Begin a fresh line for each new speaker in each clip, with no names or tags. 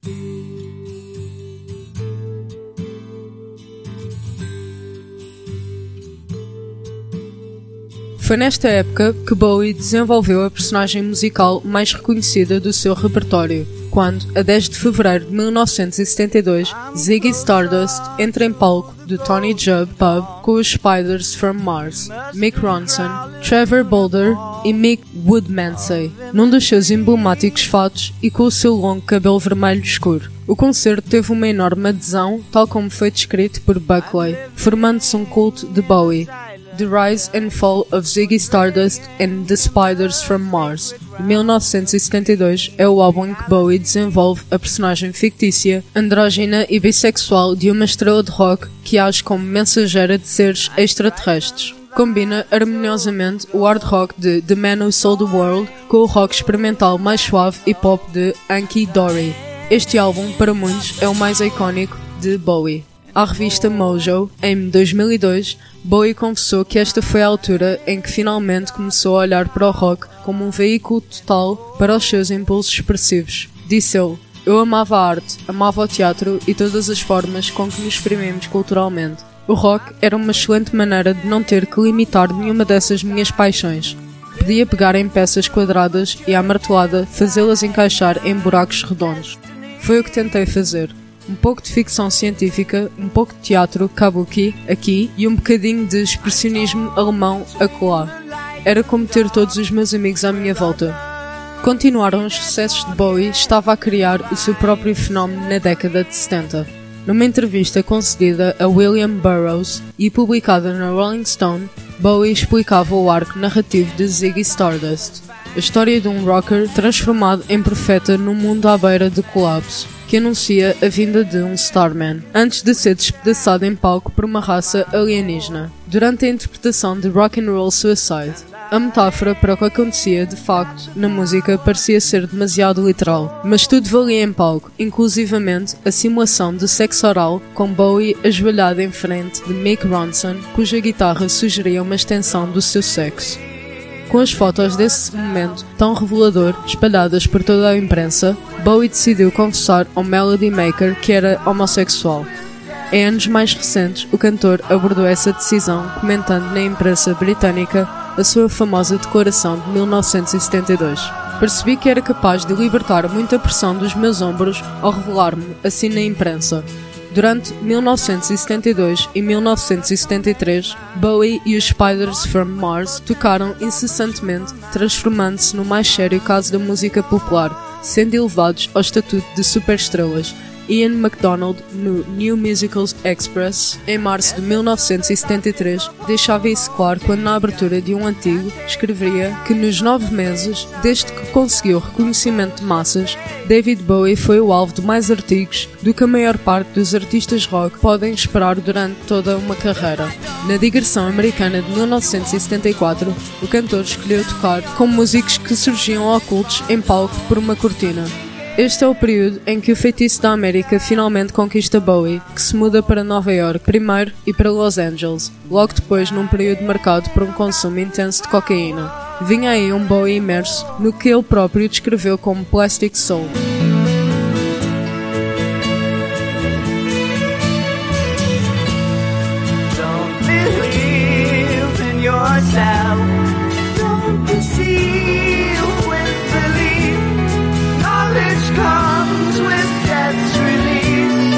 Foi nesta época que Bowie desenvolveu a personagem musical mais reconhecida do seu repertório, quando, a 10 de fevereiro de 1972, Ziggy Stardust entra em palco do Tony Jubb Pub com os Spiders from Mars, Mick Ronson, Trevor Bolder e Mick Woodmansey, num dos seus emblemáticos fatos e com o seu longo cabelo vermelho escuro. O concerto teve uma enorme adesão, tal como foi descrito por Buckley, formando-se um culto de Bowie. The Rise and Fall of Ziggy Stardust and the Spiders from Mars, de 1972, é o álbum em que Bowie desenvolve a personagem fictícia, andrógina e bissexual de uma estrela de rock que age como mensageira de seres extraterrestres. Combina harmoniosamente o hard rock de The Man Who Sold the World com o rock experimental mais suave e pop de Hunky Dory. Este álbum, para muitos, é o mais icónico de Bowie. À revista Mojo, em 2002, Bowie confessou que esta foi a altura em que finalmente começou a olhar para o rock como um veículo total para os seus impulsos expressivos. Disse ele: "Eu amava a arte, amava o teatro e todas as formas com que nos exprimimos culturalmente. O rock era uma excelente maneira de não ter que limitar nenhuma dessas minhas paixões. Podia pegar em peças quadradas e, à martelada, fazê-las encaixar em buracos redondos. Foi o que tentei fazer. Um pouco de ficção científica, um pouco de teatro kabuki aqui e um bocadinho de expressionismo alemão acolá. Era como ter todos os meus amigos à minha volta." Continuaram os sucessos de Bowie, estava a criar o seu próprio fenómeno na década de 70. Numa entrevista concedida a William Burroughs e publicada na Rolling Stone, Bowie explicava o arco narrativo de Ziggy Stardust, a história de um rocker transformado em profeta num mundo à beira de colapso, que anuncia a vinda de um Starman, antes de ser despedaçado em palco por uma raça alienígena, durante a interpretação de Rock and Roll Suicide. A metáfora para o que acontecia de facto na música parecia ser demasiado literal, mas tudo valia em palco, inclusivamente a simulação de sexo oral com Bowie ajoelhado em frente de Mick Ronson, cuja guitarra sugeria uma extensão do seu sexo. Com as fotos desse momento tão revelador espalhadas por toda a imprensa, Bowie decidiu confessar ao Melody Maker que era homossexual. Em anos mais recentes, o cantor abordou essa decisão, comentando na imprensa britânica a sua famosa declaração de 1972. "Percebi que era capaz de libertar muita pressão dos meus ombros ao revelar-me assim na imprensa." Durante 1972 e 1973, Bowie e os Spiders from Mars tocaram incessantemente, transformando-se no mais sério caso da música popular, sendo elevados ao estatuto de superestrelas. Ian MacDonald, no New Musicals Express, em março de 1973, deixava isso claro quando, na abertura de um artigo, escrevia que nos 9 meses, desde que conseguiu reconhecimento de massas, David Bowie foi o alvo de mais artigos do que a maior parte dos artistas rock podem esperar durante toda uma carreira. Na digressão americana de 1974, o cantor escolheu tocar com músicos que surgiam ocultos em palco por uma cortina. Este é o período em que o feitiço da América finalmente conquista Bowie, que se muda para Nova York primeiro e para Los Angeles, logo depois num período marcado por um consumo intenso de cocaína. Vinha aí um Bowie imerso no que ele próprio descreveu como Plastic Soul.
Don't believe in yourself. Don't deceive with belief. Knowledge comes with death's release.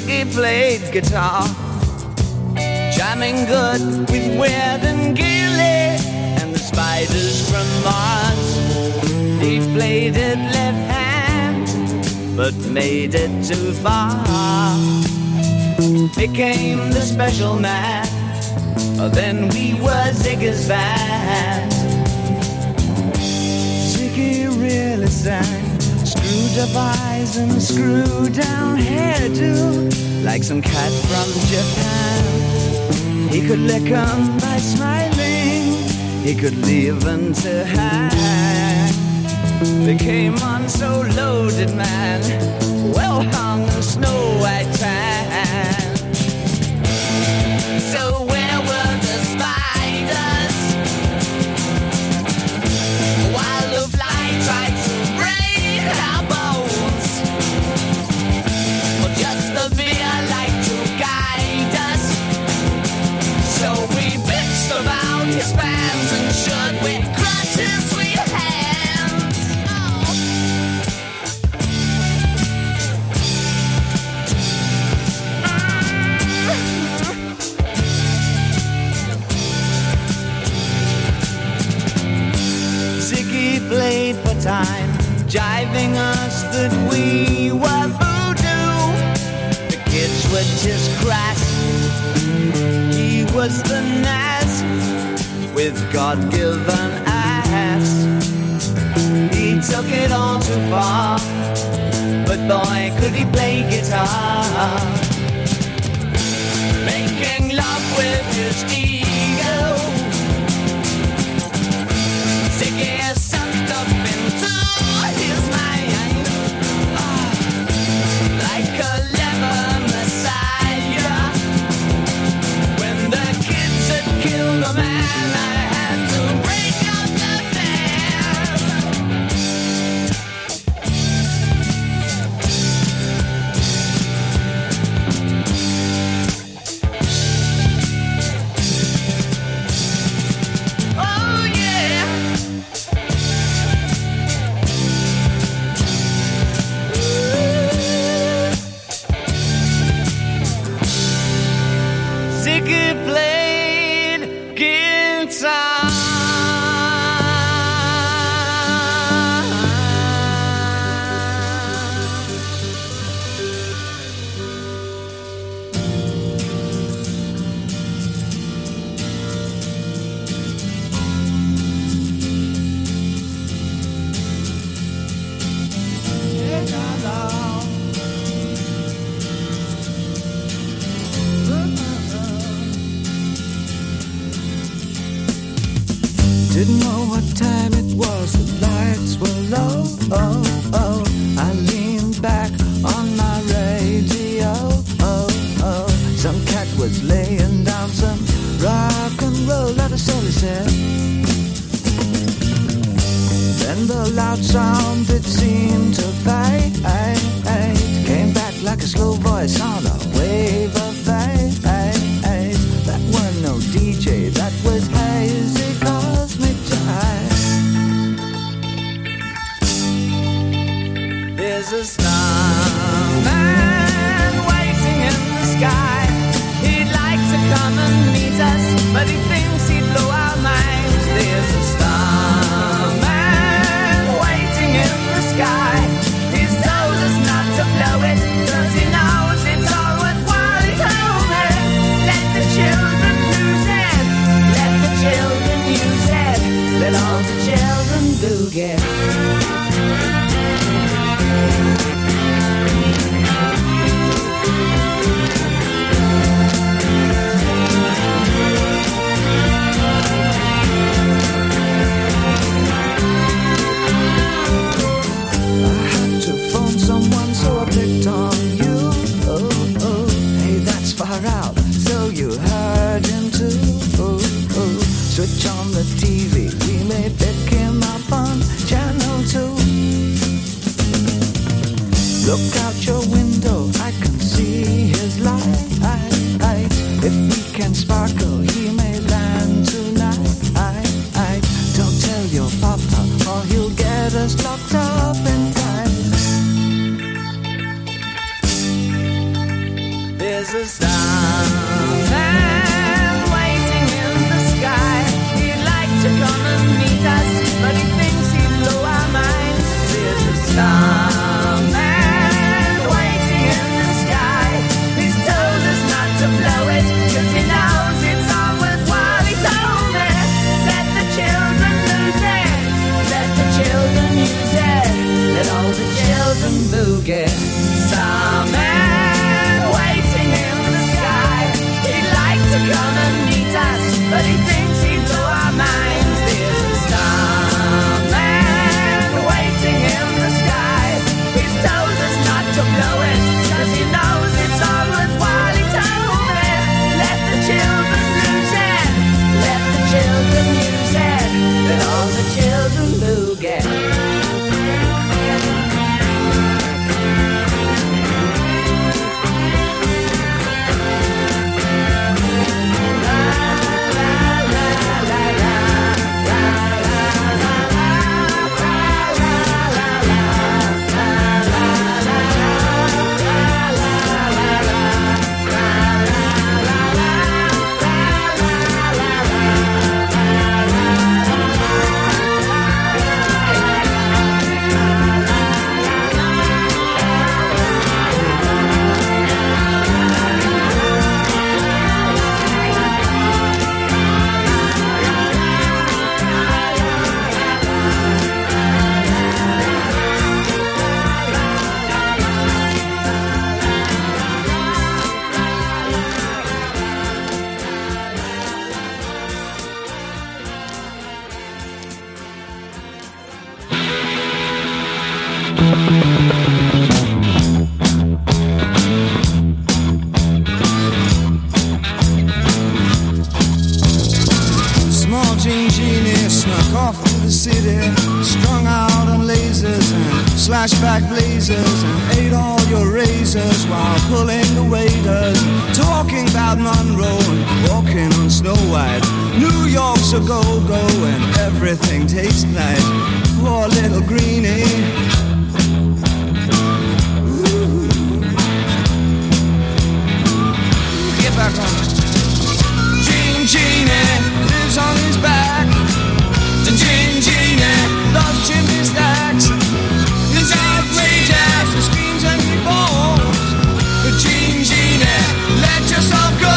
Ziggy played guitar, jamming good with Weird and Gilly and the Spiders from Mars. He played it left hand, but made it too far. Became the special man, then we were Ziggy's band. Ziggy really sang, screwed up eyes and screwed down hairdo, like some cat from Japan. He could lick 'em by smiling, he could leave them to hang. They came on so loaded, man, well hung in snow white tan. So where were the spiders while the fly tried to break our bones? Or just the beer like to guide us? So we bitched about his fans and should we crush his sweet hands? Oh. Ziggy played for time, jiving us that we were voodoo. The kids were just crass, he was the Nas with God-given ass. He took it all too far, but boy could he play guitar. Making love with his ego, Ziggy sucked up into his mind, like a lever messiah. When the kids had killed a man, I had to break up the band. Oh yeah. Ziggy played guitar. Didn't know what time it was, the lights were low. Oh, oh. I leaned back on my radio. Oh, oh. Some cat was laying down some rock and roll, that is all he said. Then the loud sound it seemed to fade, came back like a slow voice on a wave of fade. That was no DJ, that was hazy cosmic jive. There's a starman waiting in the sky. He'd like to come and meet us, but he thinks he'd blow our minds. There's a starman waiting in the sky. He's told us not to blow it, 'cause he knows it's all worthwhile. He told me, let the children lose it, let the children use it, let all the children boogie. Switch on the TV, we may pick him up on channel 2. Look out your window, I can see his light. If we can sparkle, he may land tonight. Don't tell your papa, or he'll get us locked up in time. Small Jean Genie snuck off to the city, strung out on lasers and slashback blazers, and ate all your razors while pulling the waiters, talking about Monroe and walking on Snow White. New York's a go-go and everything tastes nice. Poor little greenie. Ooh. Get back on it. Jean Genie lives on his back. The Jean Genie loves chimney stacks. He's outrageous, he screams and he balls. The Jean Genie, let yourself go.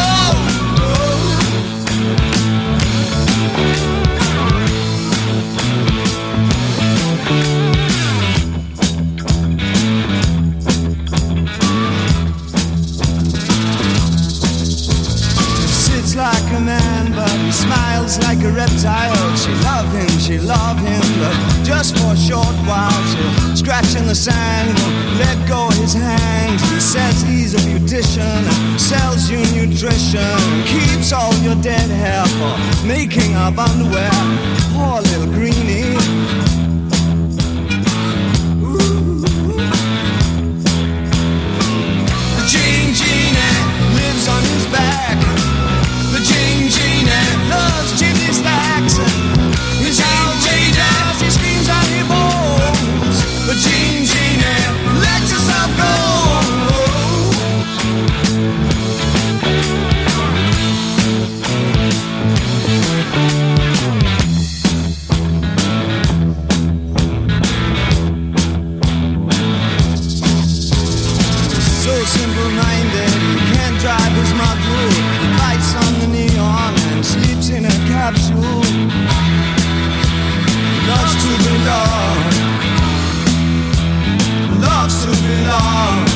Like a man, but he smiles like a reptile. She love him, but just for a short while. She'll scratch in the sand, won't let go of his hand. He says he's a beautician and sells you nutrition, keeps all your dead hair for making up underwear. Poor little greenie. Ooh. The Jean Genie lives on his back. The Jean Genie loves chimney stacks. He's outrageous, he screams and he bawls. The Jean Genie, let yourself go. So simple-minded, he can't drive his mudroom. He bites on the neon and sleeps in a capsule. Loves to belong. Loves to belong.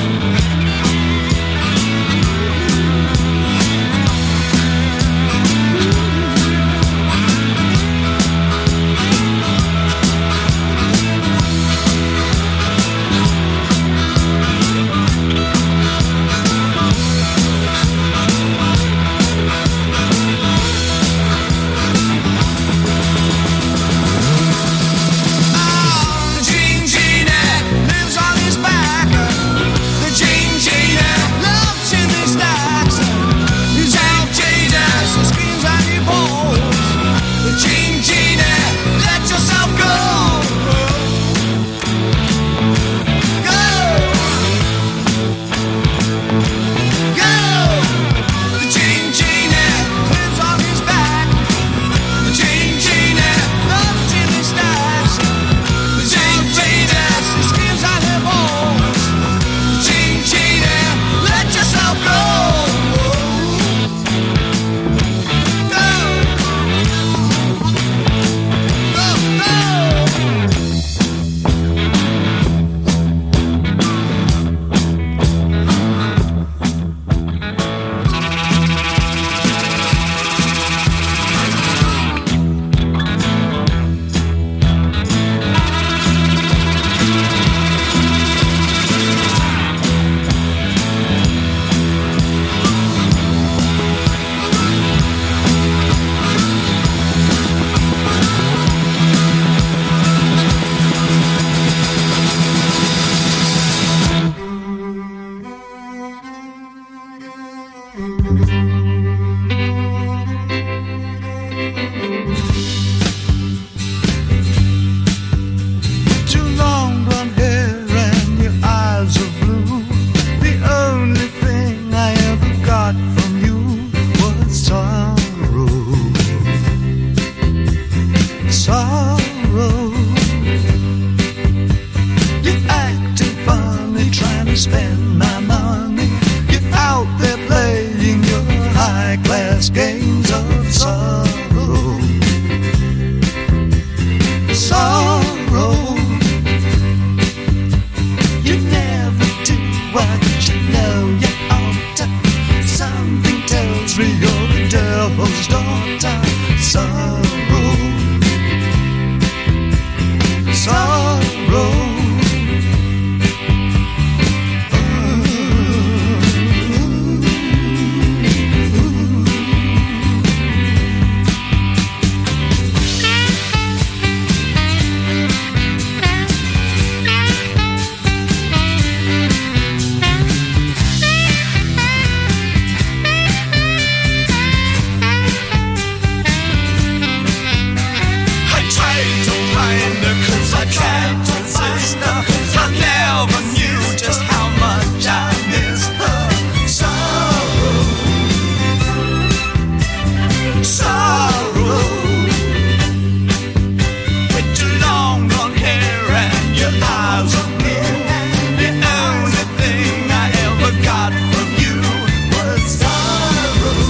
your eyes on me. The only thing I ever got from you was sorrow.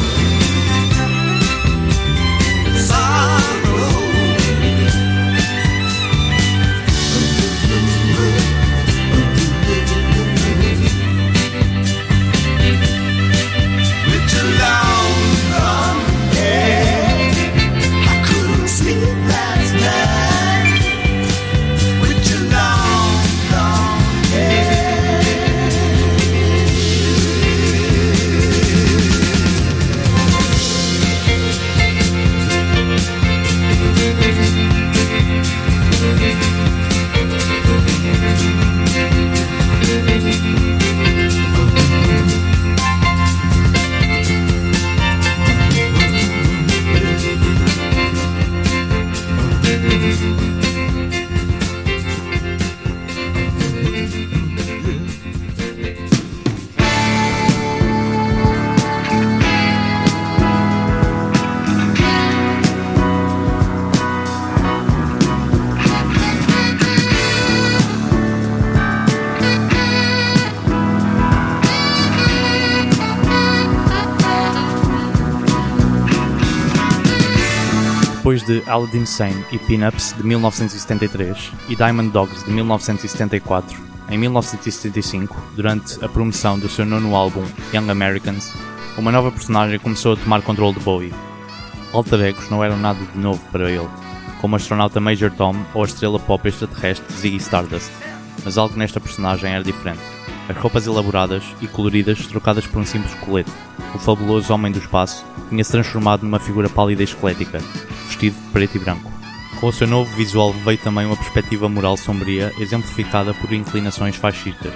Sorrow. With your long, long hair, I couldn't sleep last night. With your long, long hair.
Depois de Aladdin Sane e Pin-Ups de 1973 e Diamond Dogs de 1974, em 1975, durante a promoção do seu nono álbum Young Americans, uma nova personagem começou a tomar controle de Bowie. Alter egos não eram nada de novo para ele, como o astronauta Major Tom ou a estrela pop extraterrestre Ziggy Stardust, mas algo nesta personagem era diferente. As roupas elaboradas e coloridas trocadas por um simples colete, o fabuloso homem do espaço tinha-se transformado numa figura pálida e esquelética, vestido de preto e branco. Com o seu novo visual veio também uma perspectiva moral sombria, exemplificada por inclinações fascistas.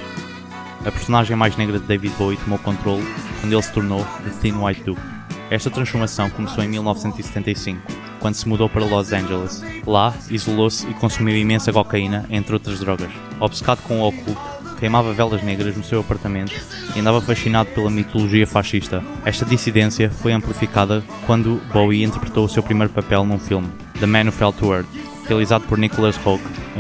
A personagem mais negra de David Bowie tomou controle quando ele se tornou The Thin White Duke. Esta transformação começou em 1975, quando se mudou para Los Angeles. Lá, isolou-se e consumiu imensa cocaína, entre outras drogas. Obcecado com o oculto, queimava velas negras no seu apartamento e andava fascinado pela mitologia fascista. Esta dissidência foi amplificada quando Bowie interpretou o seu primeiro papel num filme, The Man Who Fell to Earth, realizado por Nicholas Roeg em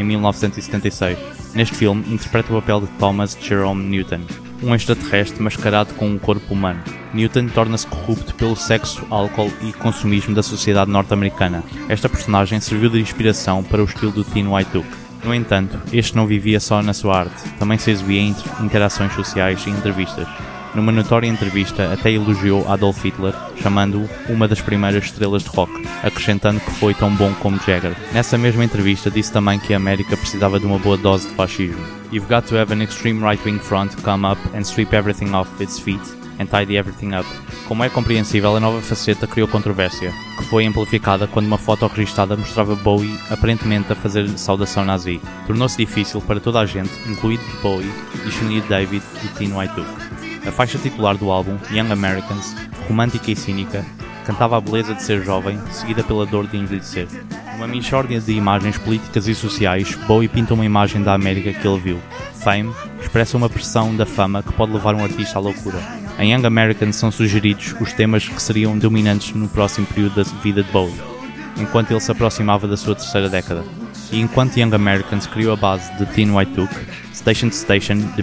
1976. Neste filme, interpreta o papel de Thomas Jerome Newton, um extraterrestre mascarado com um corpo humano. Newton torna-se corrupto pelo sexo, álcool e consumismo da sociedade norte-americana. Esta personagem serviu de inspiração para o estilo do Thin White Duke. No entanto, este não vivia só na sua arte, também se exibia em interações sociais e entrevistas. Numa notória entrevista, até elogiou Adolf Hitler, chamando-o uma das primeiras estrelas de rock, acrescentando que foi tão bom como Jagger. Nessa mesma entrevista, disse também que a América precisava de uma boa dose de fascismo. You've got to have an extreme right-wing front come up and sweep everything off its feet and tidy everything up. Como é compreensível, a nova faceta criou controvérsia, que foi amplificada quando uma foto registada mostrava Bowie aparentemente a fazer saudação nazi. Tornou-se difícil para toda a gente, incluído Bowie, discernir David e Thin White Duke. A faixa titular do álbum, Young Americans, romântica e cínica, cantava a beleza de ser jovem, seguida pela dor de envelhecer. Numa mixórdia de imagens políticas e sociais, Bowie pinta uma imagem da América que ele viu. Fame expressa uma pressão da fama que pode levar um artista à loucura. Em Young Americans são sugeridos os temas que seriam dominantes no próximo período da vida de Bowie, enquanto ele se aproximava da sua terceira década. E enquanto Young Americans criou a base de Thin White Duke, Station to Station, de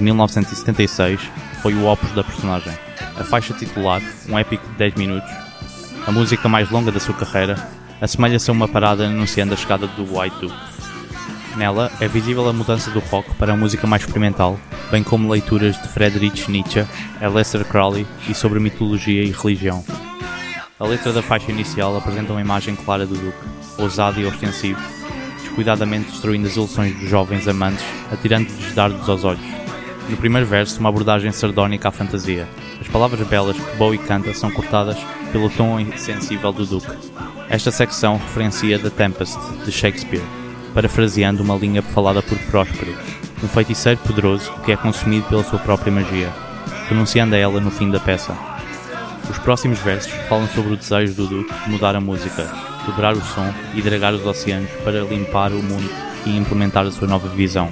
1976, foi o opus da personagem. A faixa titular, um épico de 10 minutos, a música mais longa da sua carreira, assemelha-se a uma parada anunciando a chegada do White Duke. Nela é visível a mudança do rock para a música mais experimental, bem como leituras de Friedrich Nietzsche, Aleister Crowley e sobre mitologia e religião. A letra da faixa inicial apresenta uma imagem clara do Duke, ousado e ostensivo, descuidadamente destruindo as ilusões dos jovens amantes, atirando-lhes dardos aos olhos. No primeiro verso, uma abordagem sardónica à fantasia. As palavras belas que Bowie canta são cortadas pelo tom insensível do Duke. Esta secção referencia The Tempest, de Shakespeare, parafraseando uma linha falada por Próspero, um feiticeiro poderoso que é consumido pela sua própria magia, renunciando a ela no fim da peça. Os próximos versos falam sobre o desejo do Duke de mudar a música, dobrar o som e dragar os oceanos para limpar o mundo e implementar a sua nova visão.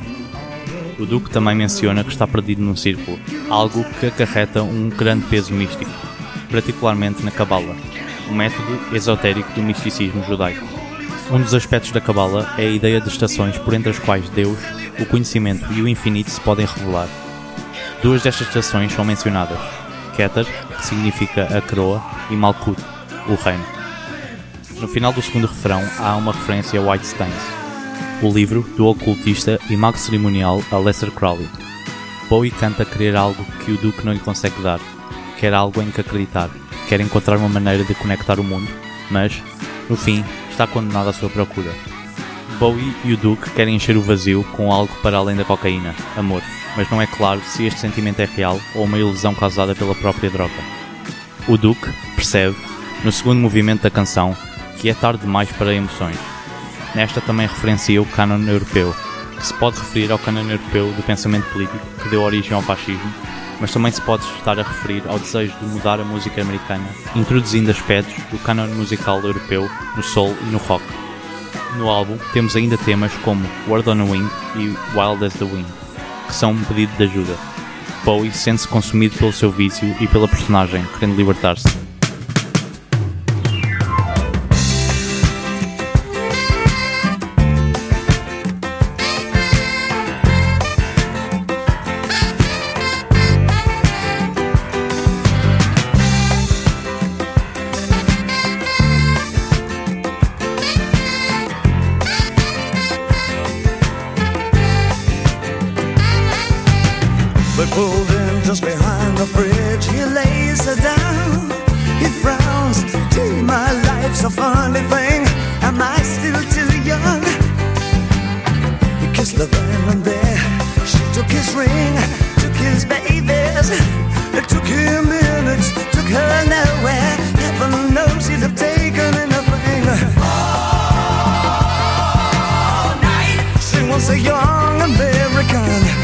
O Duke também menciona que está perdido num círculo, algo que acarreta um grande peso místico, particularmente na Cabala, um método esotérico do misticismo judaico. Um dos aspectos da Cabala é a ideia de estações por entre as quais Deus, o conhecimento e o infinito se podem revelar. Duas destas estações são mencionadas, Keter, que significa a coroa, e Malkuth, o reino. No final do segundo refrão há uma referência a White Stains, o livro do ocultista e mago cerimonial Aleister Crowley. Bowie canta querer algo que o Duke não lhe consegue dar, quer algo em que acreditar, quer encontrar uma maneira de conectar o mundo, mas, no fim, está condenado à sua procura. Bowie e o Duke querem encher o vazio com algo para além da cocaína, amor, mas não é claro se este sentimento é real ou uma ilusão causada pela própria droga. O Duke percebe, no segundo movimento da canção, que é tarde demais para emoções. Nesta também referencia o cânon europeu, que se pode referir ao cânon europeu do pensamento político que deu origem ao fascismo, mas também se pode estar a referir ao desejo de mudar a música americana, introduzindo aspectos do cânon musical europeu no soul e no rock. No álbum temos ainda temas como Word on a Wing e Wild as the Wind, que são um pedido de ajuda. Bowie sente-se consumido pelo seu vício e pela personagem, querendo libertar-se.
But pulled in just behind the bridge, he lays her down. He frowns, gee, my life's a funny thing. Am I still too young? He kissed the band there. She took his ring, took his babies. It took him minutes, took her nowhere. Heaven knows he'd have taken anything. All night. She wants a young American.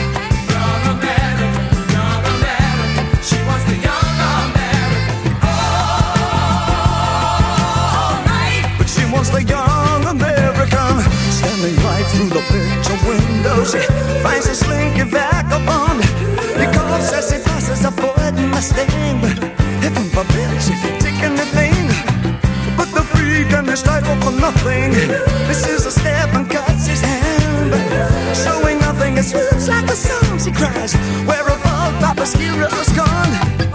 The young American standing right through the picture window. She finds a slinky vagabond. He coughs as he passes a Ford Mustang. But heaven forbid she take anything but the freak and his title for nothing. This is a step and cuts his hand, but showing nothing. It swoops like a song. She cries, where have all Papa's heroes gone?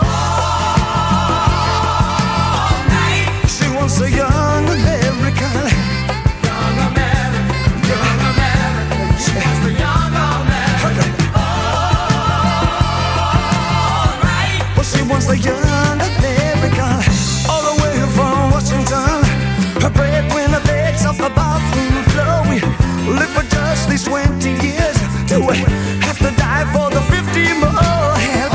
All night. She wants a young American. Young American, young American. She wants the young American. All right. Well, she wants the young American. All the way from Washington. Her breadwinner begs off the bathroom floor. We live for just these 20 years. Do we have to die for the 50 more? And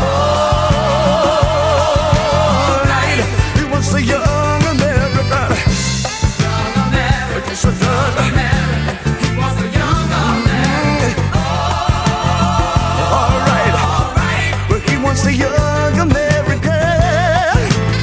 all right. He wants the young American. So young American, he wants a young American. All right, but he wants a young American.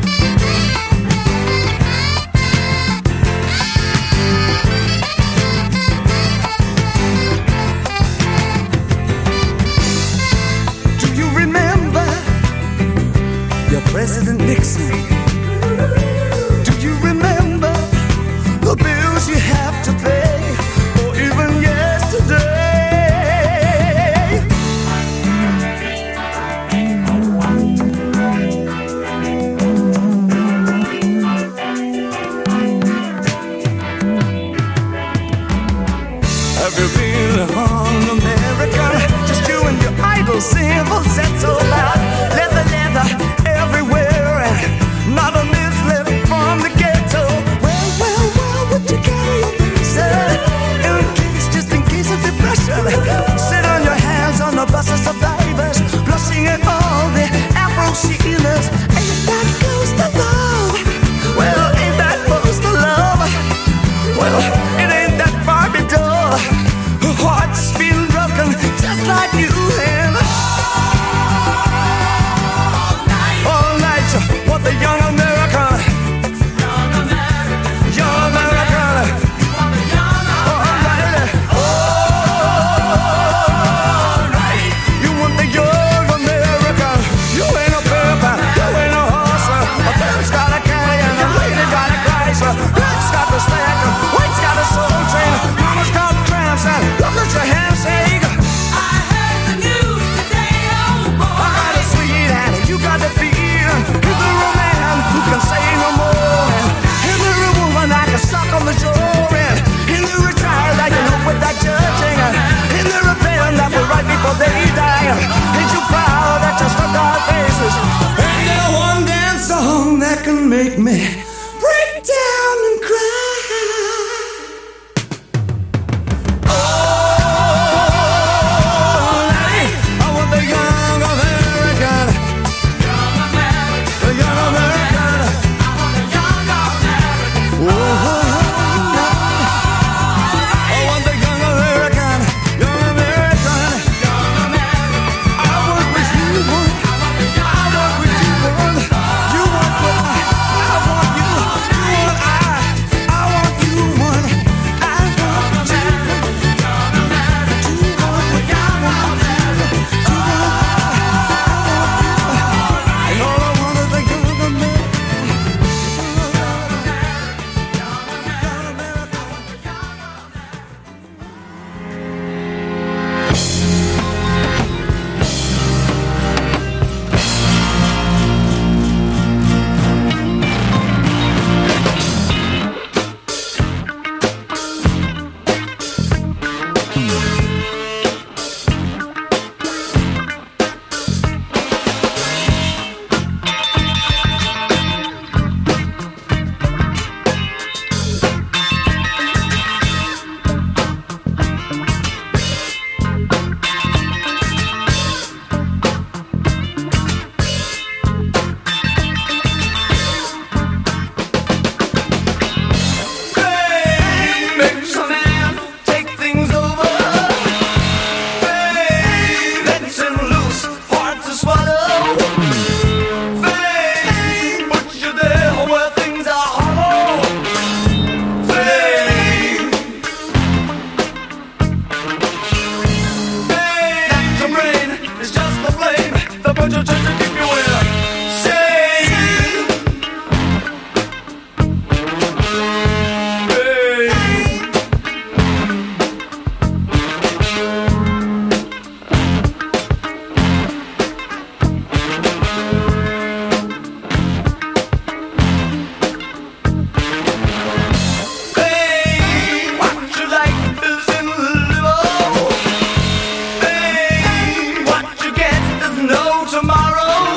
Do you remember your President Nixon? Do you remember the bills you have to pay, or even yesterday? Have you been on America? Just you and your idle civil settle out. Leather everywhere, and not a miss left from the ghetto. Well, would you carry your visa? Just in case of depression. Sit on your hands on the bus of survivors, blushing at all the Afro-Sheeners. Ain't that close to love? Well, ain't that close to love? Well, it ain't that far to door. Her heart's been broken just like you have. All night, what the young American. Young American. Young American. All right. Oh, Tomorrow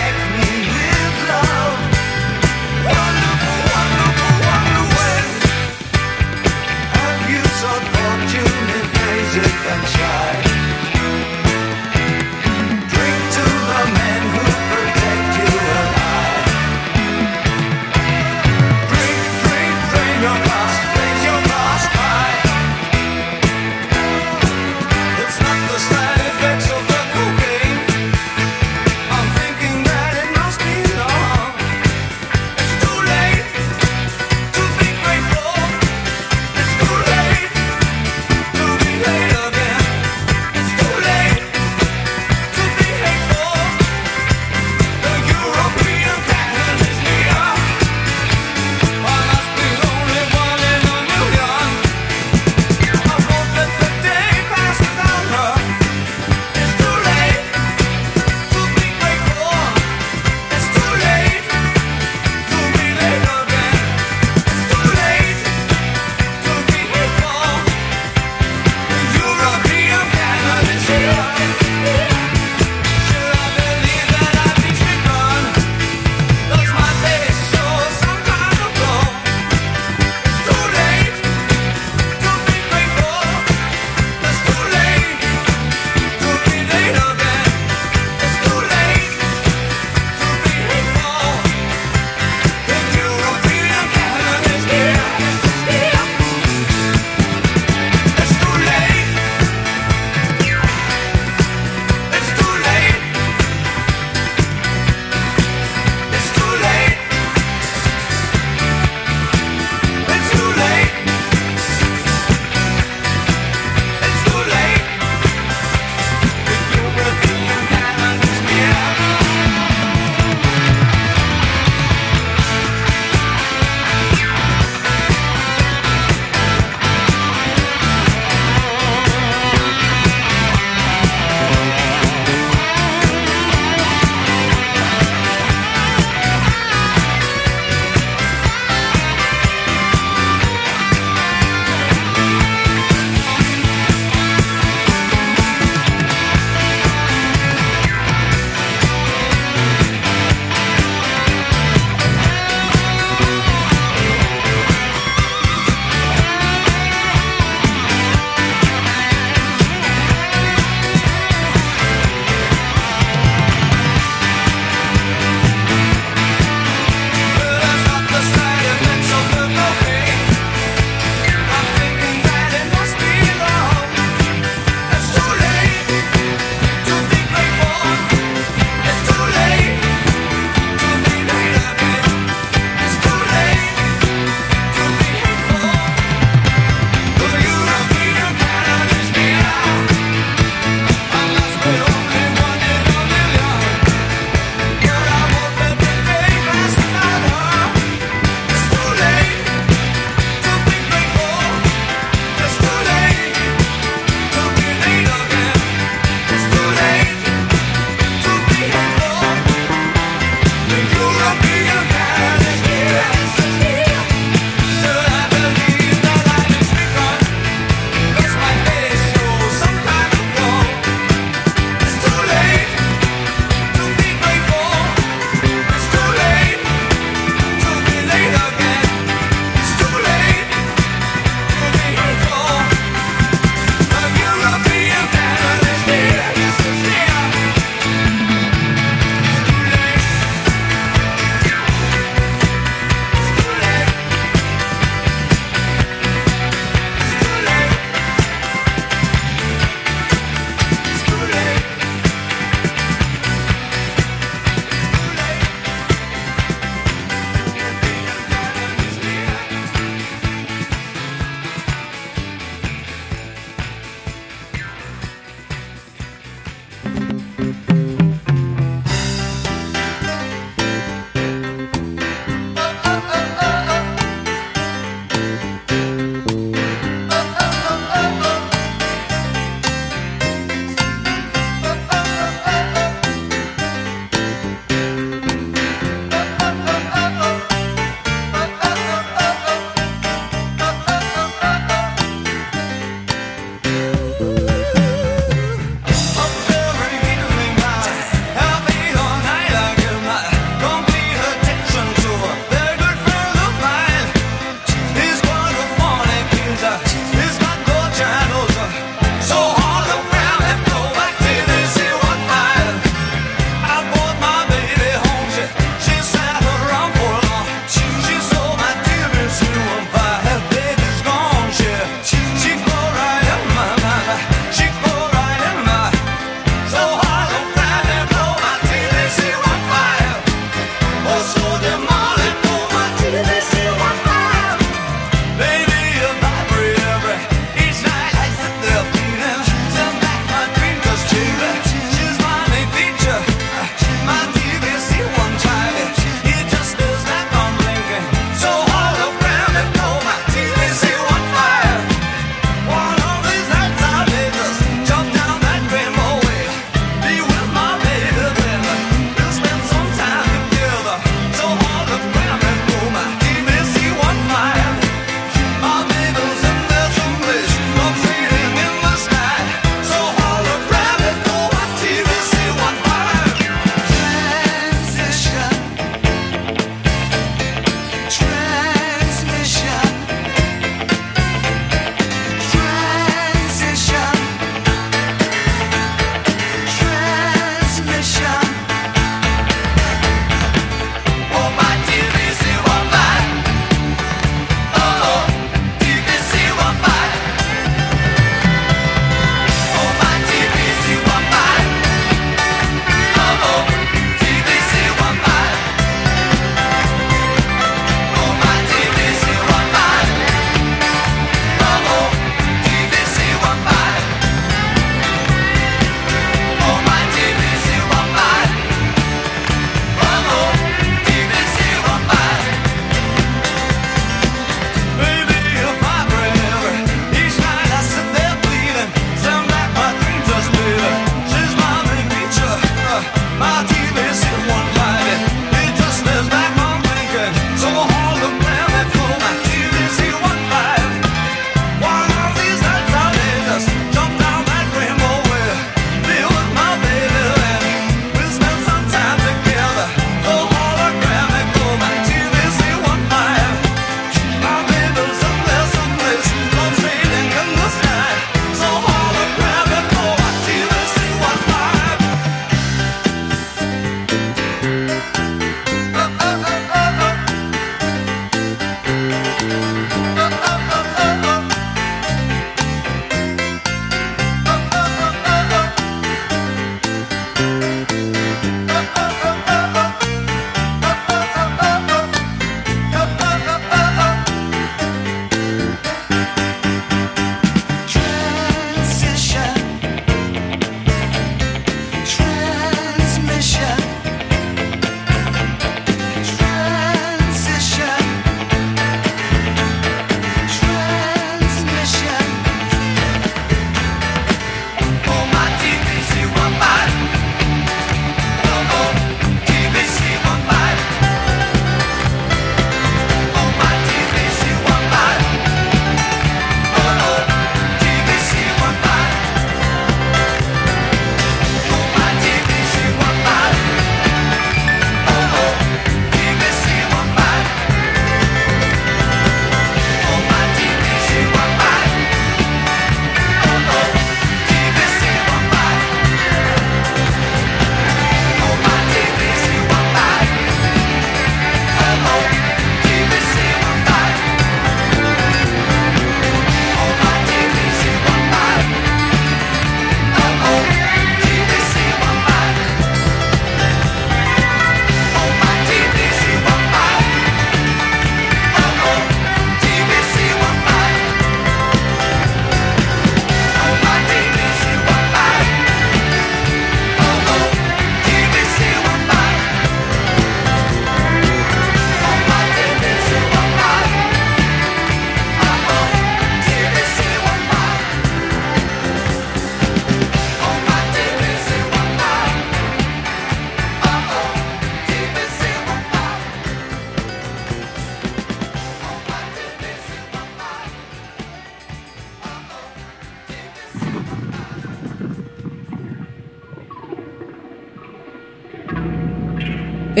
Em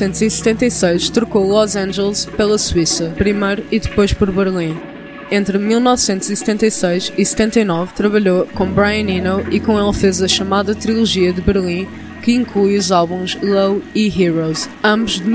1976 trocou Los Angeles pela Suíça, primeiro e depois por Berlim. Entre 1976 e 79 trabalhou com Brian Eno e com ele fez a chamada Trilogia de Berlim, que inclui os álbuns Low e Heroes, ambos de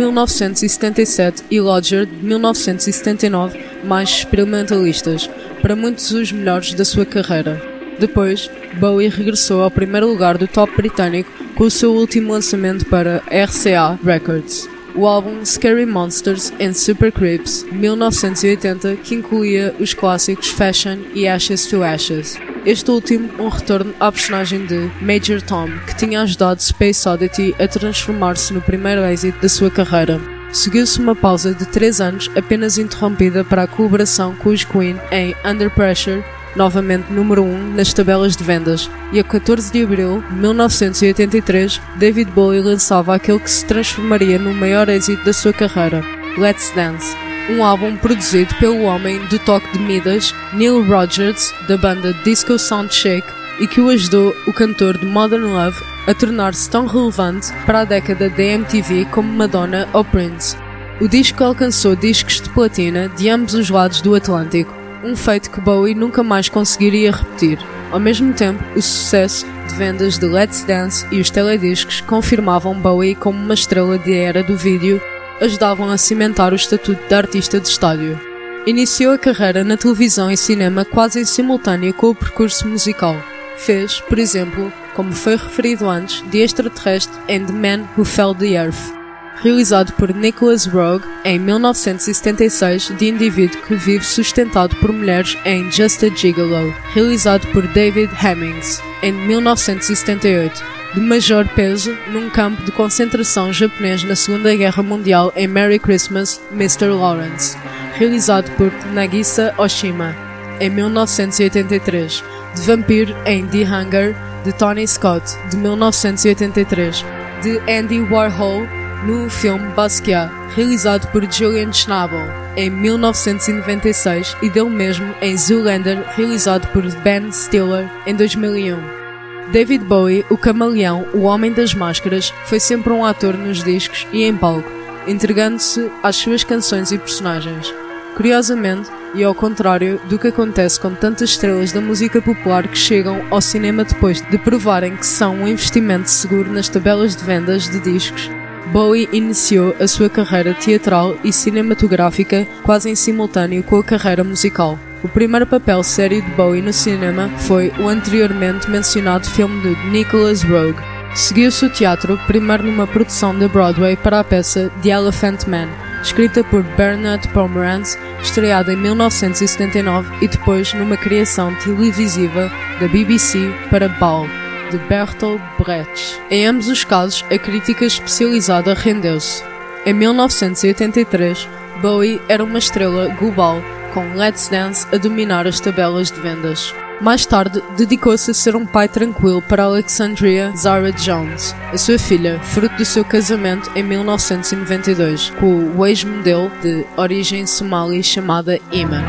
1977 e Lodger de 1979, mais experimentalistas, para muitos os melhores da sua carreira. Depois, Bowie regressou ao primeiro lugar do top britânico com o seu último lançamento para RCA Records, o álbum Scary Monsters and Super Creeps, 1980, que incluía os clássicos Fashion e Ashes to Ashes. Este último, um retorno à personagem de Major Tom, que tinha ajudado Space Oddity a transformar-se no primeiro êxito da sua carreira. Seguiu-se uma pausa de 3 anos, apenas interrompida para a colaboração com os Queen em Under Pressure, novamente número 1 nas tabelas de vendas, e a 14 de abril de 1983, David Bowie lançava aquele que se transformaria no maior êxito da sua carreira, Let's Dance, um álbum produzido pelo homem do toque de Midas, Neil Rogers, da banda Disco Sound Shake, e que o ajudou, o cantor de Modern Love, a tornar-se tão relevante para a década da MTV como Madonna ou Prince. O disco alcançou discos de platina de ambos os lados do Atlântico, um feito que Bowie nunca mais conseguiria repetir. Ao mesmo tempo, o sucesso de vendas de Let's Dance e os telediscos confirmavam Bowie como uma estrela de era do vídeo, ajudavam a cimentar o estatuto de artista de estádio. Iniciou a carreira na televisão e cinema quase em simultâneo com o percurso musical. Fez, por exemplo, como foi referido antes, de extraterrestre em The Man Who Fell the Earth, realizado por Nicholas Roeg em 1976, de indivíduo que vive sustentado por mulheres em Just a Gigolo, realizado por David Hemmings em 1978, de major peso num campo de concentração japonês na Segunda Guerra Mundial em Merry Christmas, Mr. Lawrence, realizado por Nagisa Oshima em 1983, de vampiro em The Hunger, de Tony Scott, de 1983, de Andy Warhol no filme Basquiat, realizado por Julian Schnabel em 1996, e dele mesmo em Zoolander, realizado por Ben Stiller em 2001. David Bowie, o camaleão, o homem das máscaras, foi sempre um ator nos discos e em palco, entregando-se às suas canções e personagens. Curiosamente, e ao contrário do que acontece com tantas estrelas da música popular que chegam ao cinema depois de provarem que são um investimento seguro nas tabelas de vendas de discos, Bowie iniciou a sua carreira teatral e cinematográfica quase em simultâneo com a carreira musical. O primeiro papel sério de Bowie no cinema foi o anteriormente mencionado filme de Nicholas Roeg. Seguiu-se o teatro, primeiro numa produção da Broadway para a peça The Elephant Man, escrita por Bernard Pomerantz, estreada em 1979, e depois numa criação televisiva da BBC para Ball, de Bertolt Brecht. Em ambos os casos, a crítica especializada rendeu-se. Em 1983, Bowie era uma estrela global, com Let's Dance a dominar as tabelas de vendas. Mais tarde, dedicou-se a ser um pai tranquilo para Alexandria Zara Jones, a sua filha, fruto do seu casamento em 1992, com o ex-modelo de origem somali chamada Iman.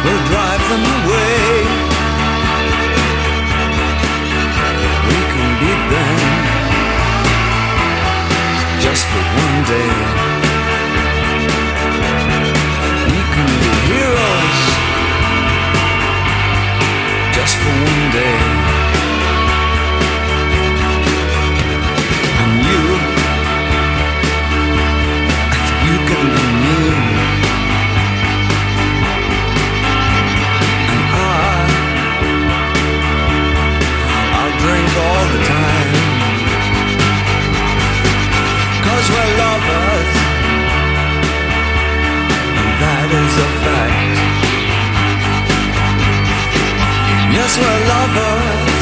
will drive them away. We can beat them just for one day. We can be heroes just for one day. And you can be me. And I'll drink all the time, 'cause we're lovers, and that is a fact. Yes, we're lovers,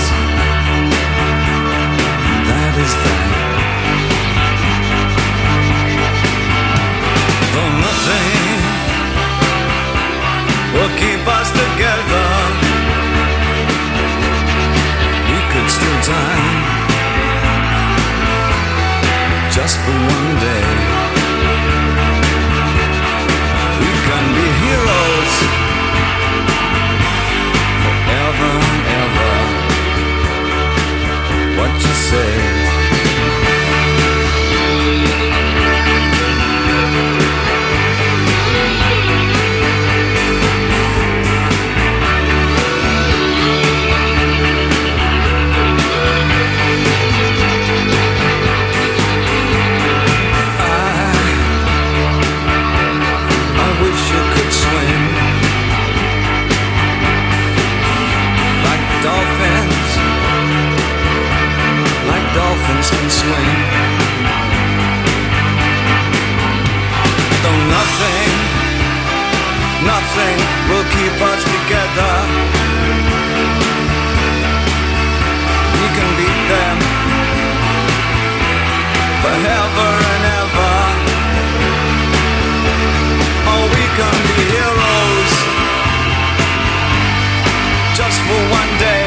and that is that. Though nothing will keep us together, we could steal time just for one day. We can be heroes forever and ever. What you say? Dolphins can swim. Though nothing will keep us together, we can beat them forever and ever. Oh, we can be heroes just for one day.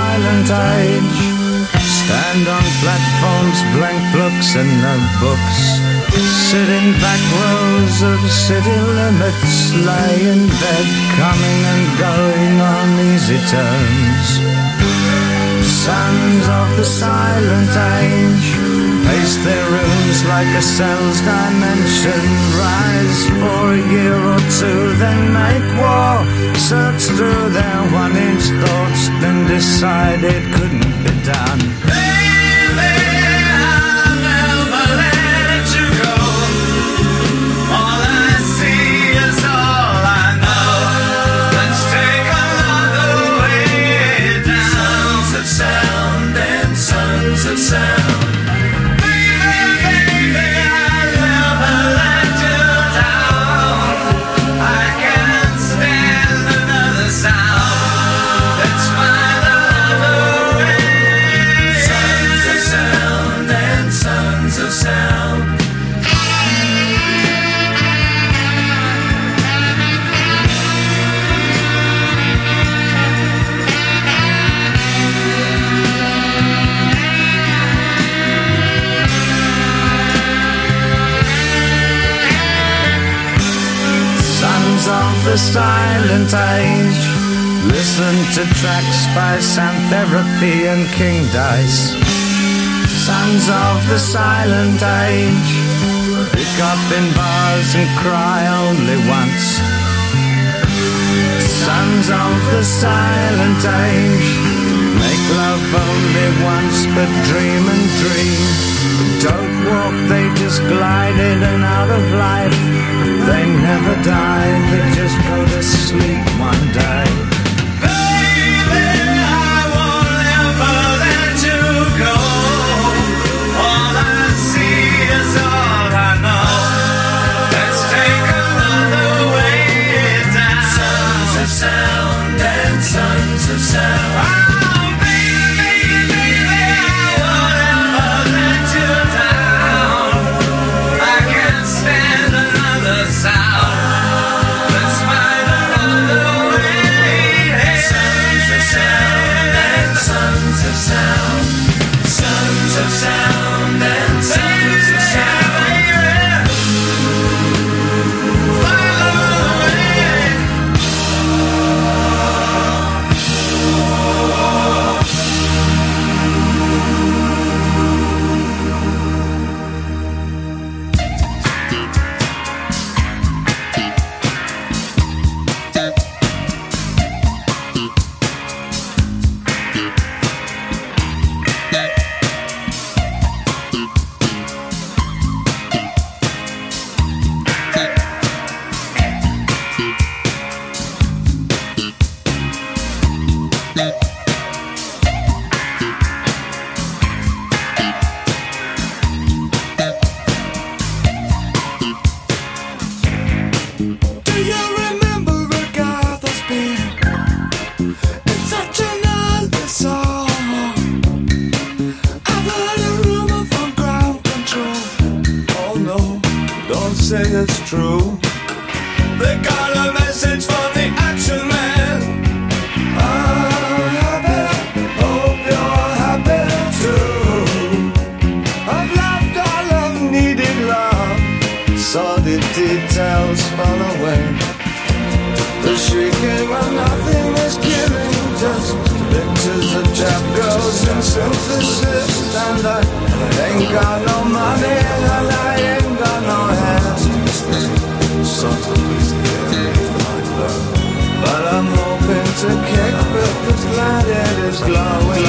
silent age. Stand on platforms, blank books and notebooks. Sit in back rows of city limits. Lie in bed, coming and going on easy terms. Sons of the silent age pace their rooms like a cell's dimension. Rise for a year or two, then make war. Search through their one-inch thoughts, then decide it couldn't be done. Baby, I'll never let you go. All I see is all I know. Let's take another way down. Sons of sound and sons of sound. The silent age. Listen to tracks by Sam Therapy and King Dice. Sons of the silent age. Pick up in bars and cry only once. Sons of the silent age. Make love only once, but dream and dream. Don't walk, they just glide in and out of life. They never die, they just go to sleep one day. Baby, I won't ever let you go. All I see is all I know. Let's take another way down. Sons of sound and sons of sound. Say it's true. They got a message from the action man. I'm happy, hope you're happy too. I've loved all I've needed love. Saw the details fall away. The shrieking when nothing is killing. Just pictures of chap girls and synthesis. And I ain't got no money and I ain't got no hands. But I'm hoping to kick with the planet is glowing.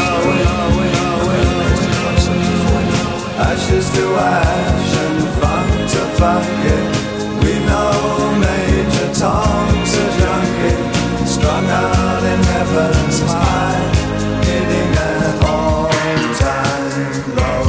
Ashes to ash and funk to funky. We know Major Tom's a junkie, strung out in heaven's high, hitting an all-time low.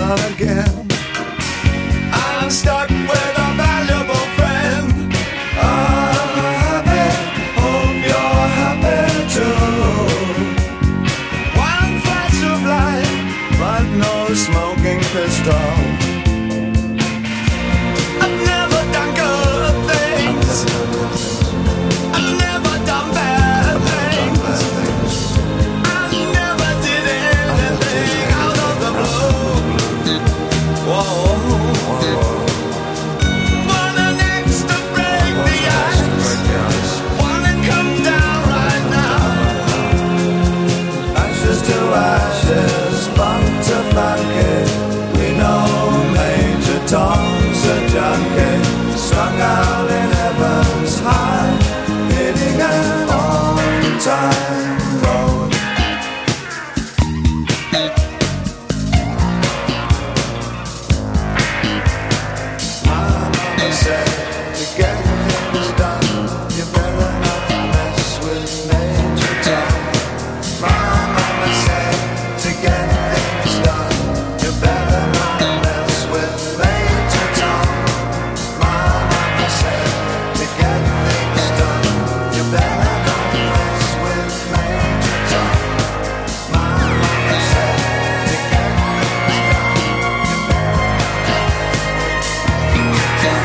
love again. I'm stuck with a valuable friend. I'm happy, hope you're happy too. One flash of light, but no smoking pistol. I've never done good things. I've never done bad things. I never did anything out of the blue. Whoa. Wanna next to break the ice. Wanna come down right now. Ashes to ashes, funk to funky. We know Major Tom's a junkie. Strung out in heaven's high, hitting an on-time road. My mama said, to get things done, you better not mess with Major Tom. My mama said, to get things done, you better not mess with Major Tom. My mama said, to get things done, you better not mess with Major Tom. My mama said, to get things done, you better not mess with Major Tom.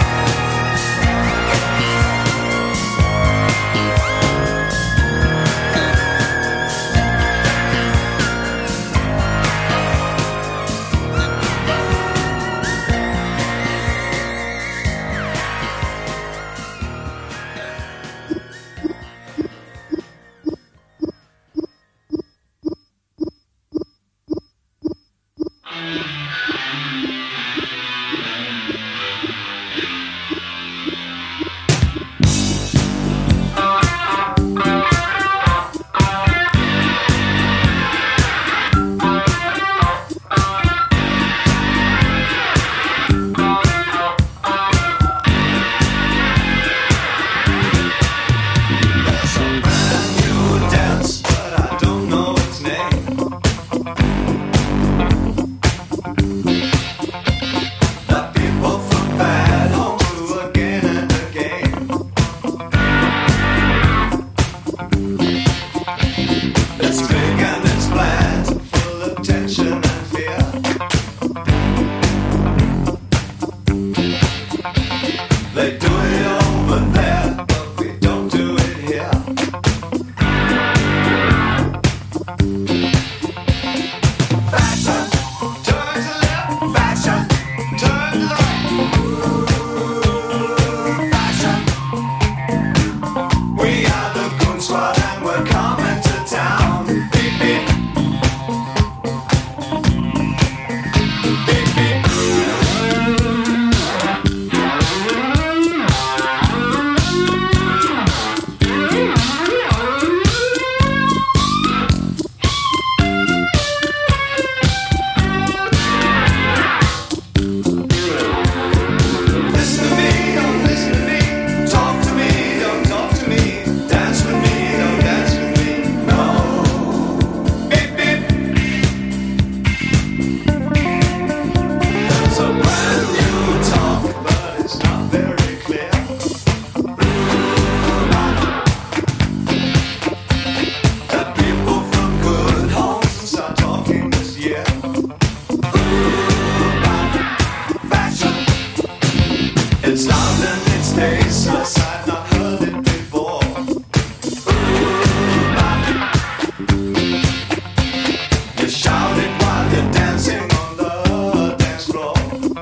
There's a brand new dance, but I don't know its name. The people from bad homes do again and again. It's big and it's bland, full of tension and fear. They do it over there, but we don't do it here. Fashion, turn to left. Fashion, turn to right. Fashion. We are the Goon Squad and we're coming to town. Beep beep. Beep beep. Listen to me, don't listen to me. Talk to me, don't talk to me. Dance with me, don't dance with me. No. Beep beep. There's a brand new talk, but it's not very clear. The people from good homes are talking this year. Fashion. It's loud and it's tasteless, I've not heard it before. You shout it while you're dancing on the dance floor.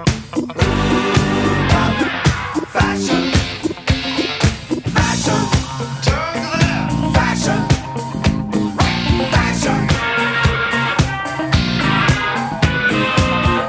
Fashion. Fashion. Turn to left. Fashion. Fashion.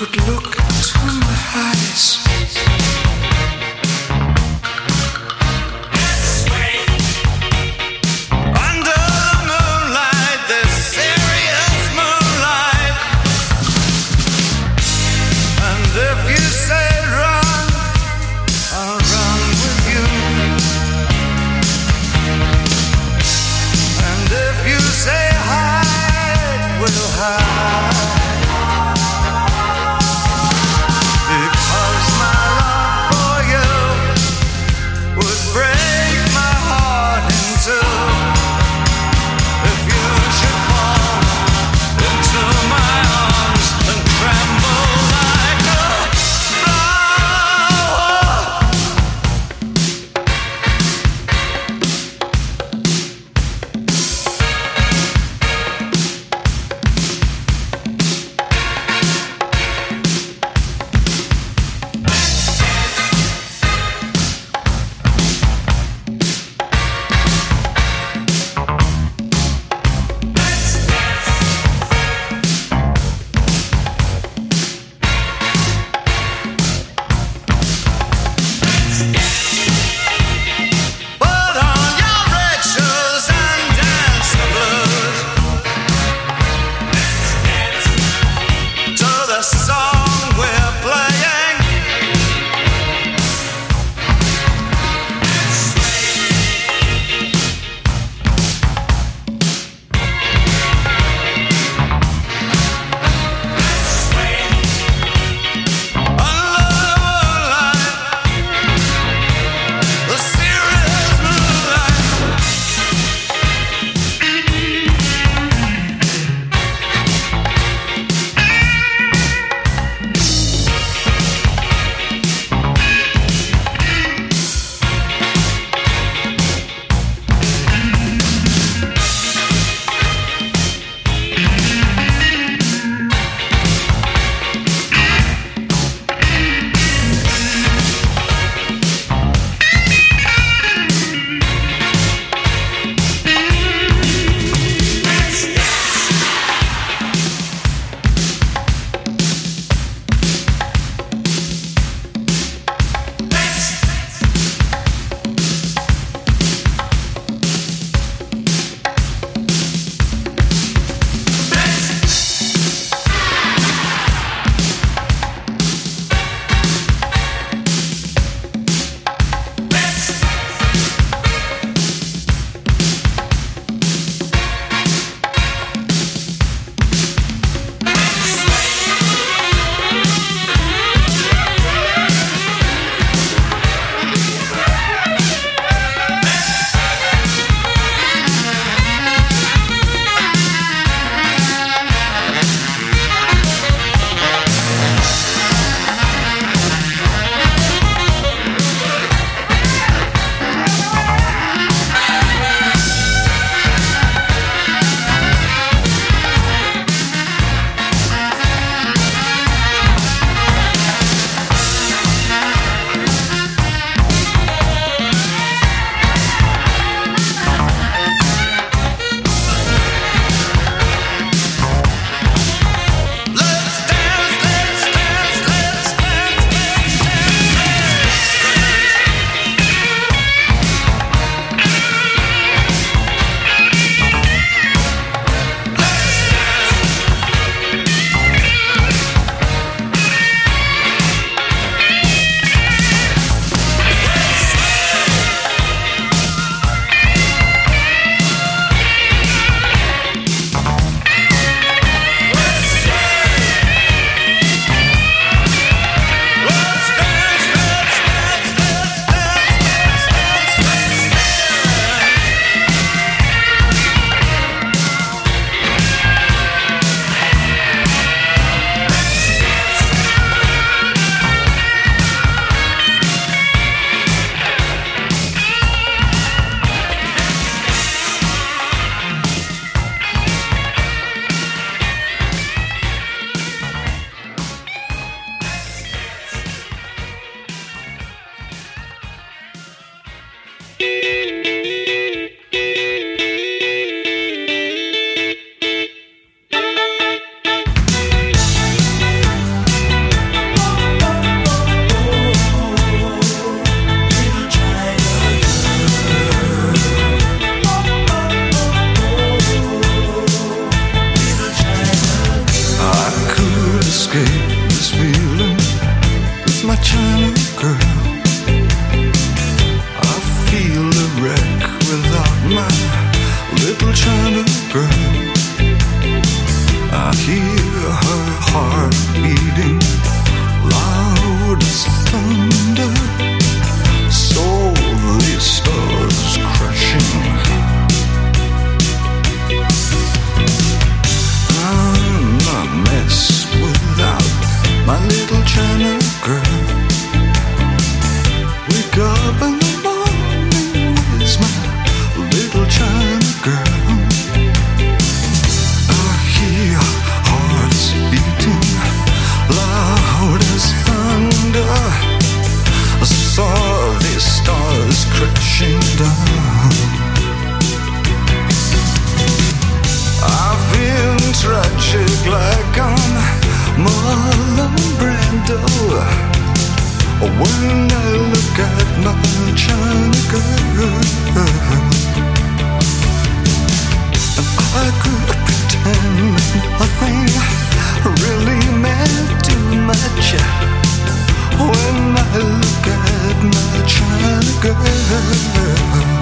could look into my eyes. Under the moonlight, the serious moonlight. And if you say run, I'll run with you. And if you say hide, we'll hide. my little China girl. Wake up in the morning with my little China girl. I hear hearts beating loud as thunder. I saw these stars crashing down. I feel tragic like I'm Marlon Brando when I look at my China girl. And I could pretend nothing really meant too much when I look at my China girl.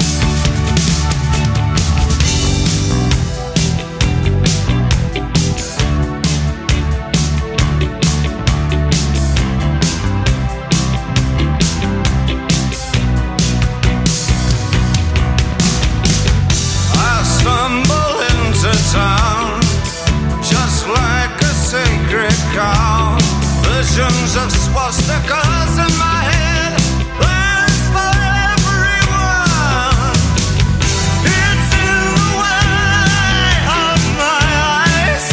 Town, just like a sacred cow. Visions of swastikas in my head, plans for everyone. It's in the way of my eyes.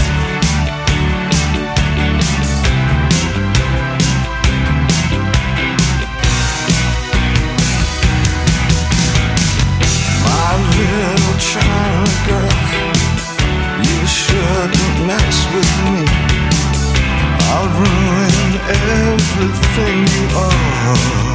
My little China girl, you shouldn't mess with me. I'll ruin everything you are.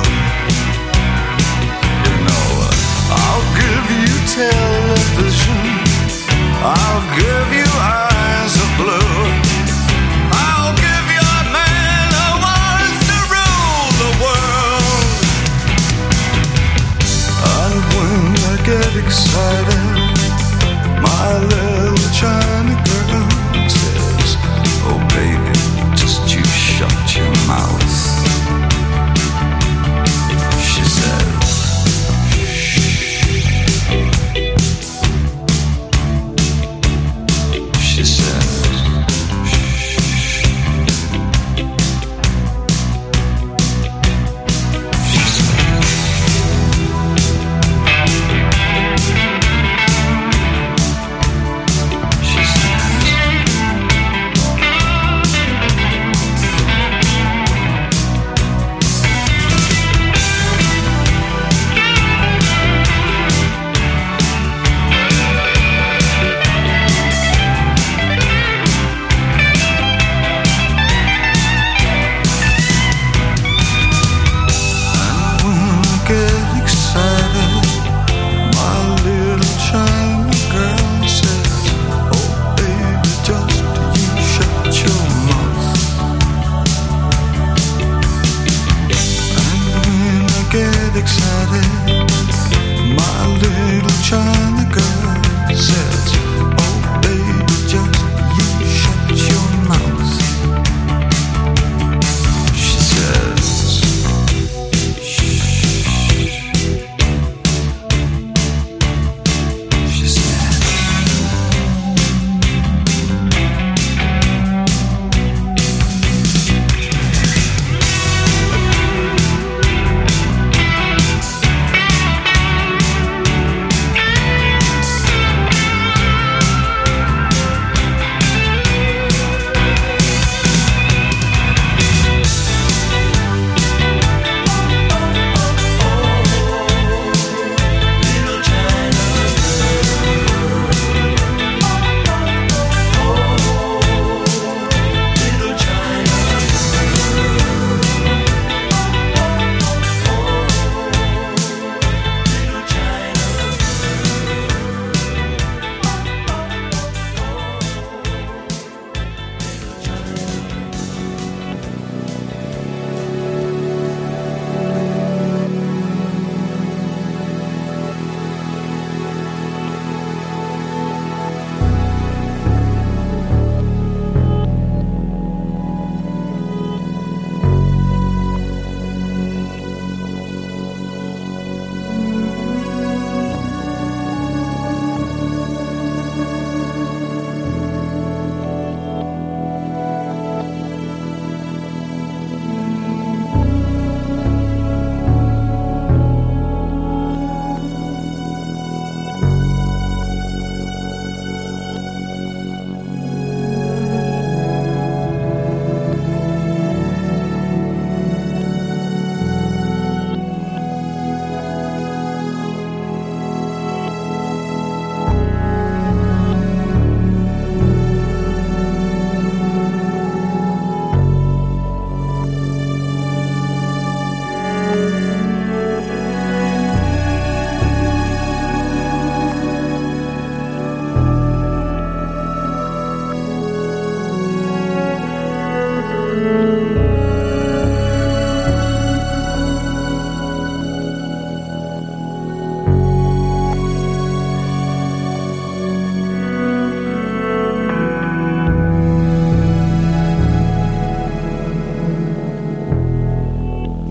You know, I'll give you television, I'll give you eyes of blue, I'll give you a man who wants to rule the world. And when I get excited, my little China girl says, oh baby, just you shut your mouth.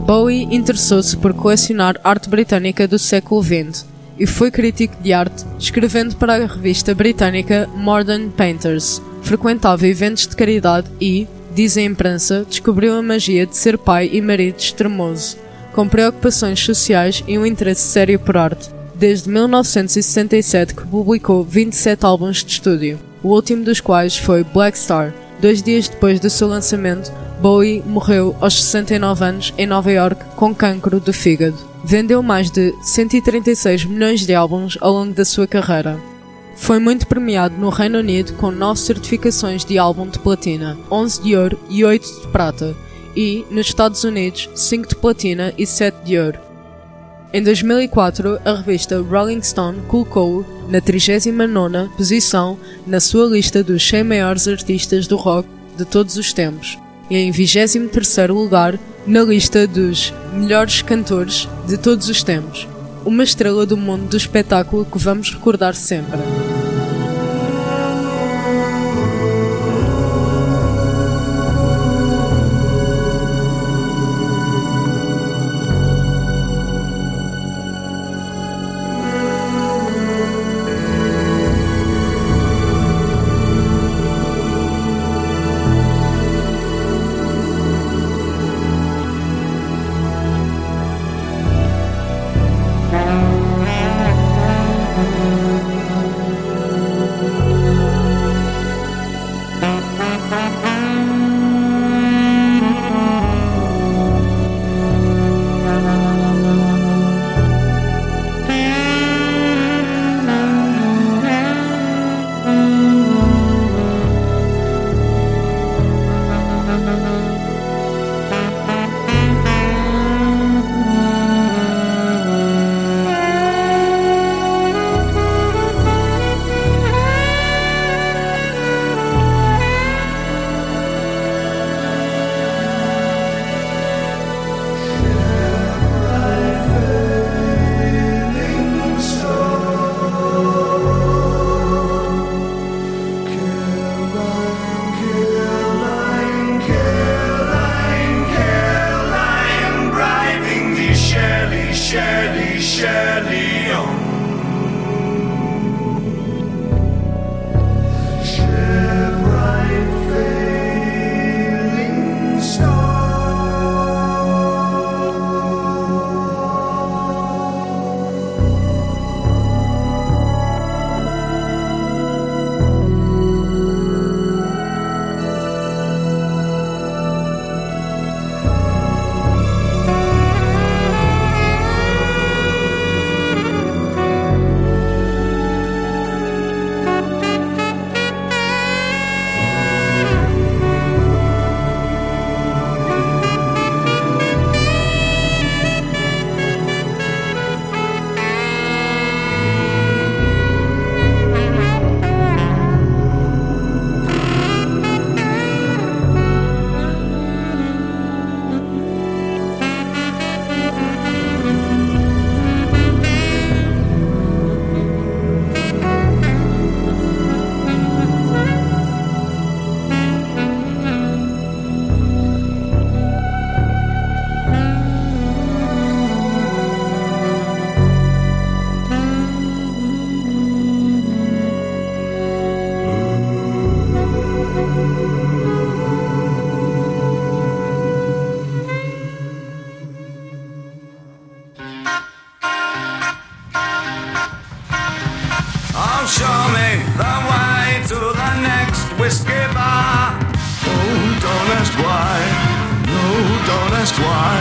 Bowie interessou-se por colecionar arte britânica do século XX e foi crítico de arte, escrevendo para a revista britânica Modern Painters. Frequentava eventos de caridade e, diz a imprensa, descobriu a magia de ser pai e marido extremoso, com preocupações sociais e um interesse sério por arte. Desde 1967 que publicou 27 álbuns de estúdio, o último dos quais foi Black Star. 2 dias depois do seu lançamento, Bowie morreu aos 69 anos em Nova York com cancro do fígado. Vendeu mais de 136 milhões de álbuns ao longo da sua carreira. Foi muito premiado no Reino Unido com 9 certificações de álbum de platina, 11 de ouro e 8 de prata, e, nos Estados Unidos, 5 de platina e 7 de ouro. Em 2004, a revista Rolling Stone colocou-o na 39ª posição na sua lista dos 100 maiores artistas do rock de todos os tempos e em 23º lugar na lista dos melhores cantores de todos os tempos. Uma estrela do mundo do espetáculo que vamos recordar sempre.
Show me the way to the next whiskey bar. Oh, don't ask why. No, don't ask why.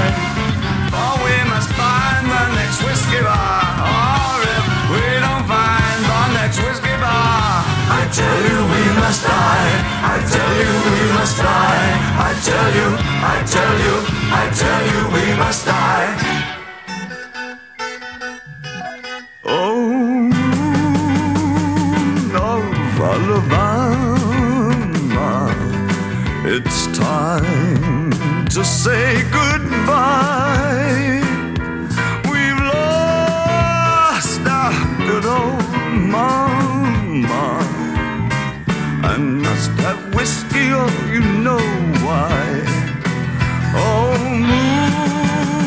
For we must find the next whiskey bar. Or if we don't find the next whiskey bar, I tell you we must die. I tell you we must die. I tell you, I tell you, I tell you we must die. Alabama, it's time to say goodbye. We've lost our good old mama. I must have whiskey, oh, you know why. Oh, moon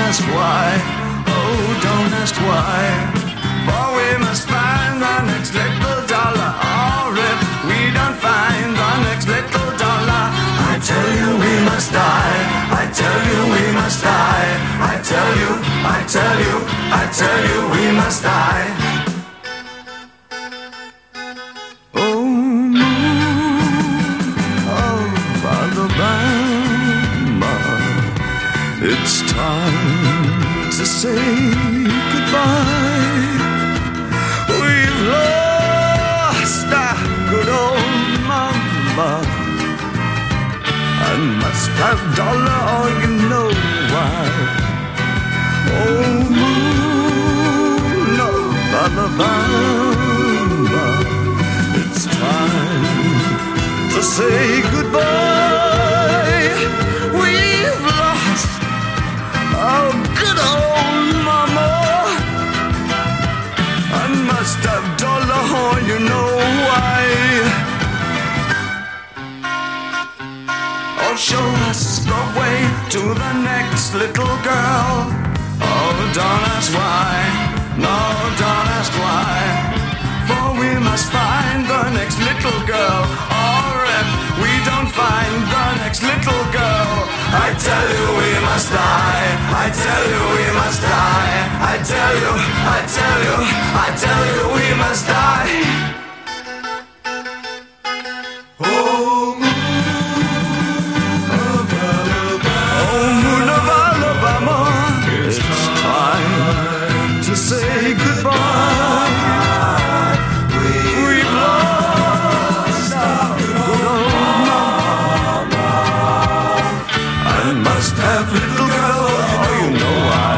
ask why, oh, don't ask why. For we must find the next little dollar, or if we don't find the next little dollar, I tell you we must die, I tell you we must die, I tell you, I tell you, I tell you we must die. Oh, moon of Alabama, it's time to say goodbye. We've lost our good old mama. I must have dollar, or you know why. Oh, moon of Alabama, it's time to say goodbye. We've lost our good old mama. I must have dollar, or you know why. Show us the way to the next little girl. Oh, don't ask why, no, don't ask why. For we must find the next little girl, or if we don't find the next little girl, I tell you we must die, I tell you we must die, I tell you, I tell you, I tell you we must die. Say goodbye. We've lost our good old mama. I must have little girl, oh, you know why.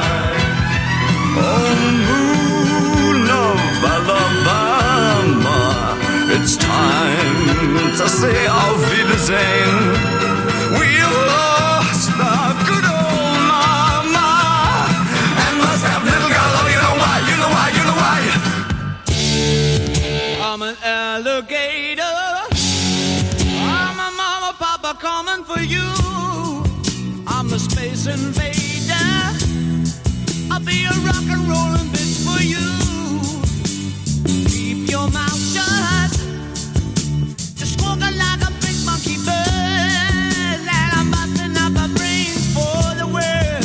Oh, moon of Alabama, it's time to say auf Wiedersehen. We've lost our good old I'm an alligator. I'm a mama, papa coming for you. I'm the space invader. I'll be a rock and rollin' bitch for you. Keep your mouth shut. Just walking like a big monkey bird. And I'm busting up a brains for the world.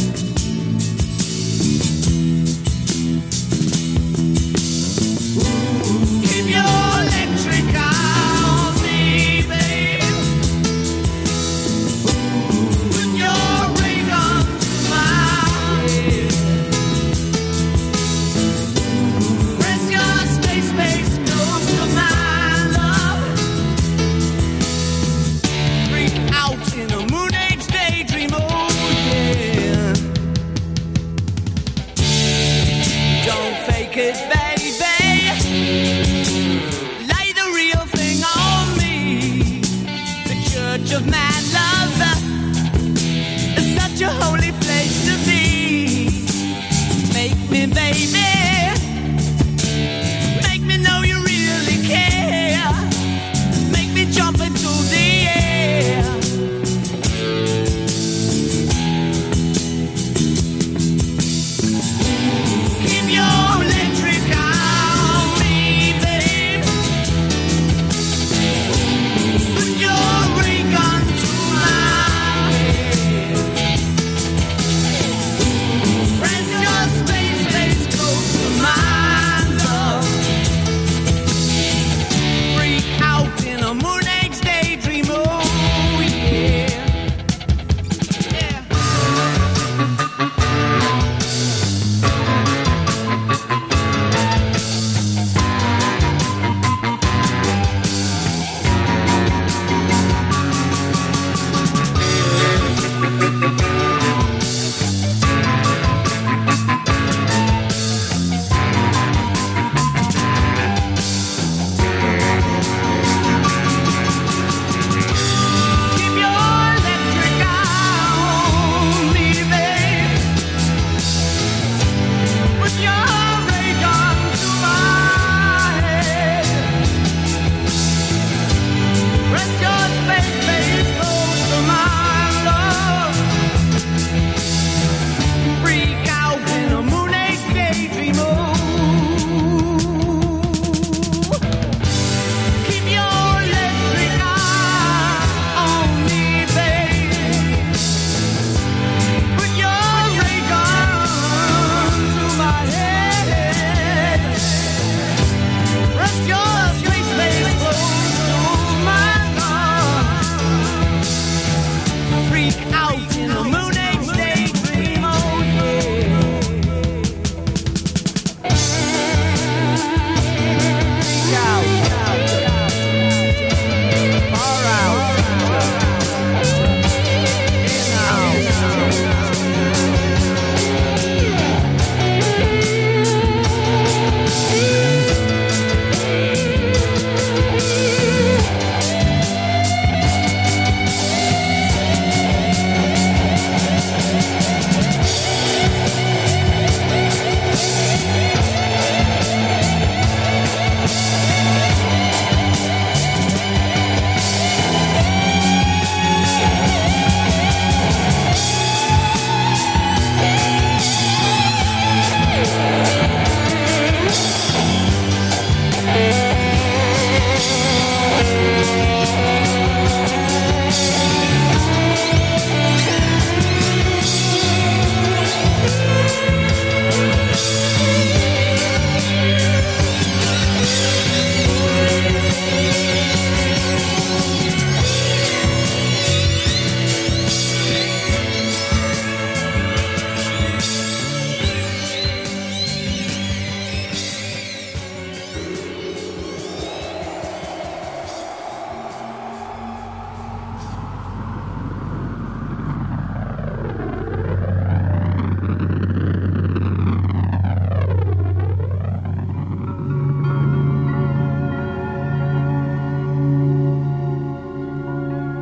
Keep your electric on me, babe. With your ray gun smile. Press your space nose to my love.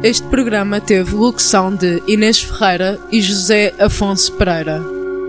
Este programa teve locução de Inês Ferreira e José Afonso Pereira.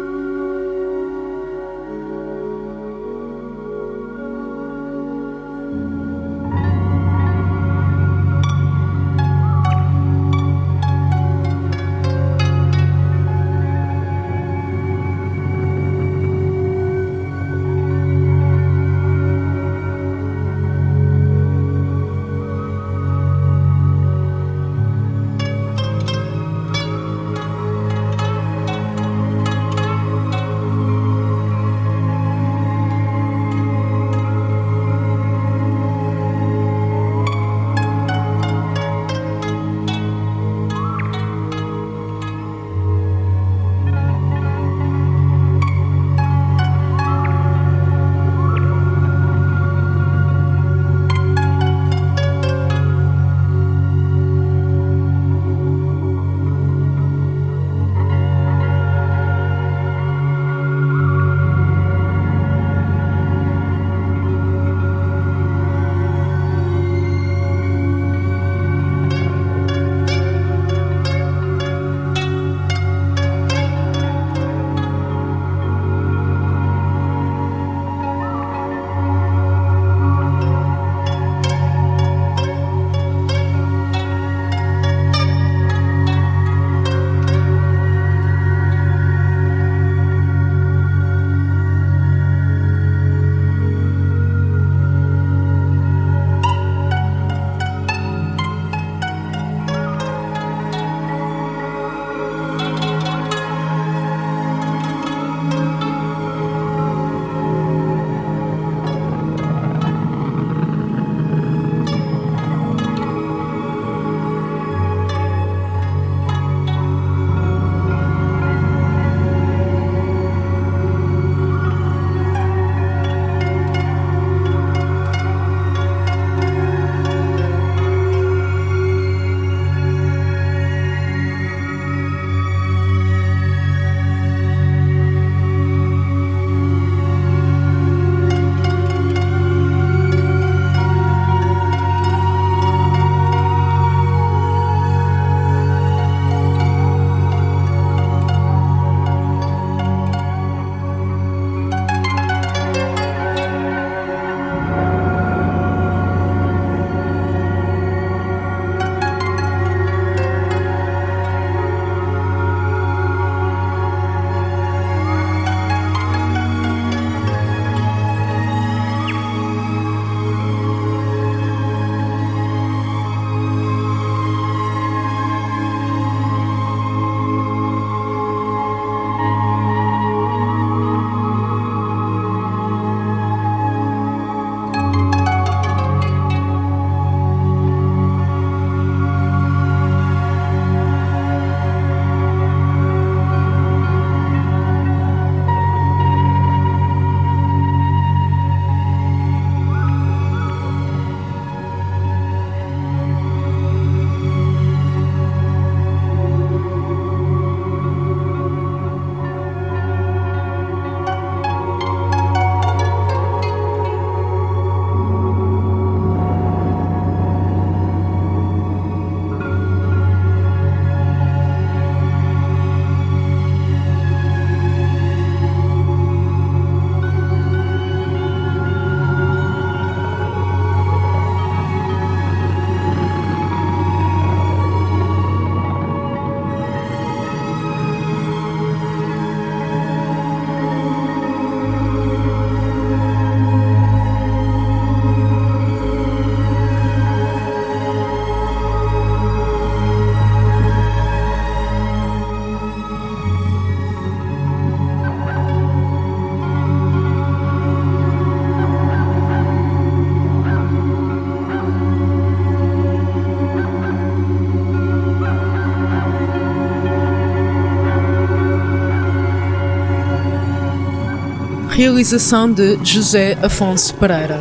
Realização de José Afonso Pereira.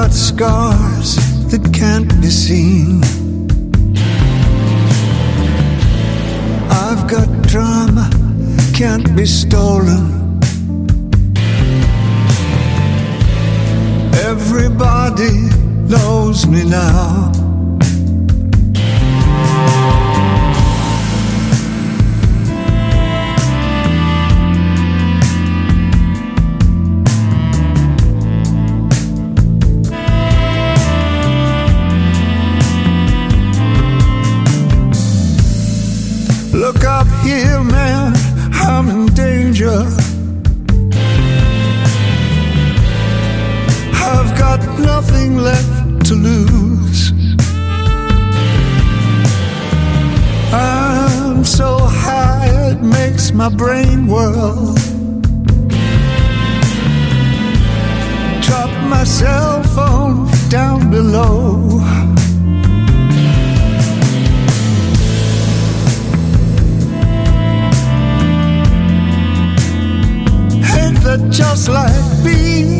got scars that can't be seen. I've got drama, can't be stolen. Everybody knows me now. Look up here, man, I'm in danger. I've got nothing left to lose. I'm so high it makes my brain whirl. Drop my cell phone down below. That just like bees